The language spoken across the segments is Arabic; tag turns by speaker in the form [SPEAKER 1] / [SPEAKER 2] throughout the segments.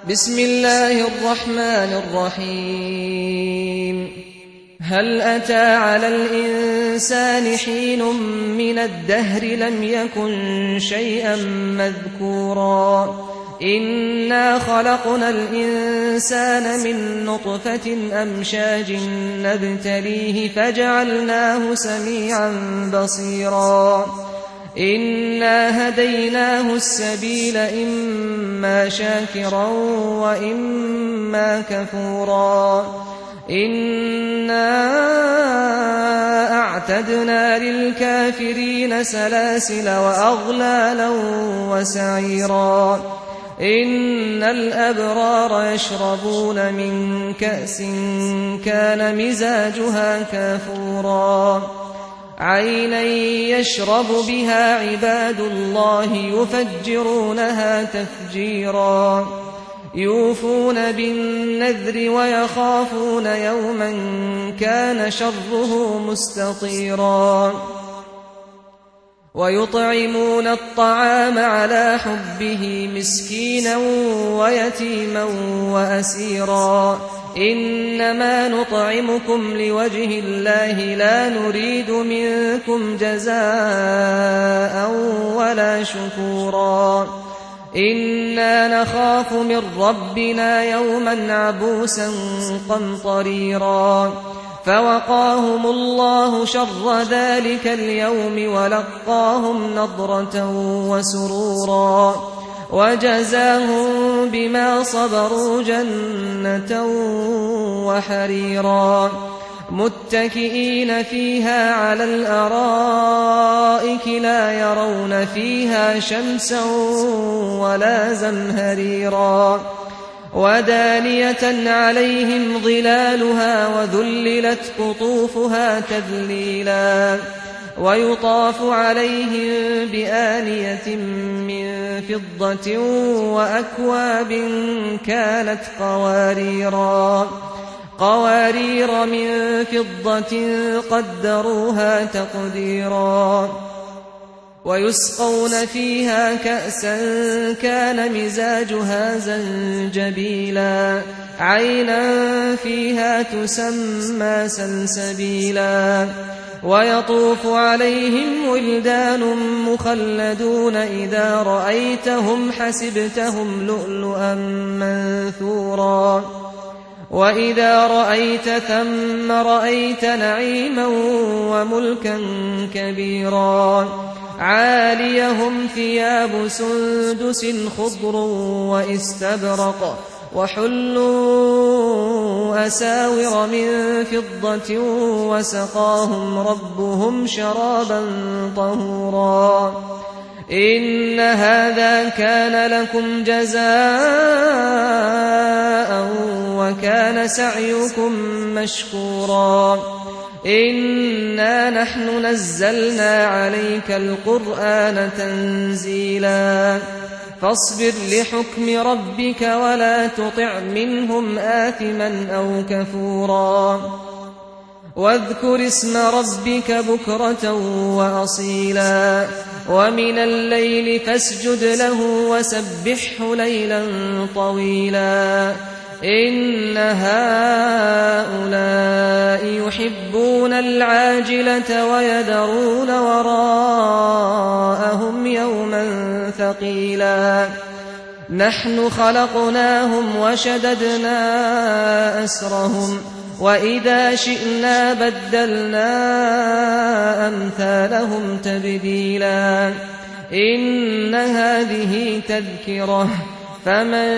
[SPEAKER 1] بسم الله الرحمن الرحيم هل أتى على الإنسان حين من الدهر لم يكن شيئا مذكورا إنا خلقنا الإنسان من نطفة أمشاج نبتليه فجعلناه سميعا بصيرا إنا هديناه السبيل إما شاكرا وإما كفورا إنا أعتدنا للكافرين سلاسل وأغلالا وسعيرا إن الأبرار يشربون من كأس كان مزاجها كافورا عينا يشرب بها عباد الله يفجرونها تفجيرا يوفون بالنذر ويخافون يوما كان شره مستطيرا ويطعمون الطعام على حبه مسكينا ويتيما وأسيرا إنما نطعمكم لوجه الله لا نريد منكم جزاء ولا شكورا إنا نخاف من ربنا يوما عبوسا قمطريرا فوقاهم الله شر ذلك اليوم ولقاهم نضرة وسرورا وجزاهم بما صبروا جنة وحريرا متكئين فيها على الأرائك لا يرون فيها شمسا ولا زمهريرا ودانية عليهم ظلالها وذللت قطوفها تذليلا ويطاف عليهم بآنية من فضة وأكواب كانت قوارير من فضة قدروها تقديرا ويسقون فيها كأسا كان مزاجها زنجبيلا عينا فيها تسمى سلسبيلا ويطوف عليهم ولدان مخلدون إذا رأيتهم حسبتهم لؤلؤا منثورا وإذا رأيت ثم رأيت نعيما وملكا كبيرا عاليهم ثياب سندس خضر وإستبرق وحلوا أساور من فضة وسقاهم ربهم شرابا طهورا إن هذا كان لكم جزاء وكان سعيكم مشكورا إنا نحن نزلنا عليك القرآن تنزيلا فاصبر لحكم ربك ولا تطع منهم آثما أو كفورا واذكر اسم ربك بكرة وأصيلا ومن الليل فاسجد له وسبحه ليلا طويلا إن هؤلاء يحبون العاجلة ويذرون وراءهم يوما ثقيلا نحن خلقناهم وشددنا أسرهم وإذا شئنا بدلنا أمثالهم تبديلا إن هذه تذكرة فمن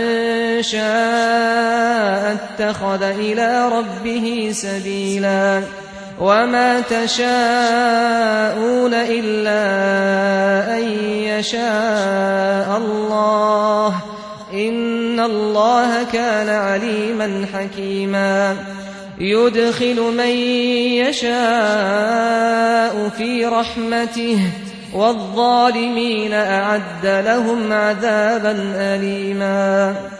[SPEAKER 1] شاء اتخذ إلى ربه سبيلا وما تشاءون إلا أن يشاء الله إن الله كان عليما حكيما يدخل من يشاء في رحمته والظالمين أعد لهم عذابا أليما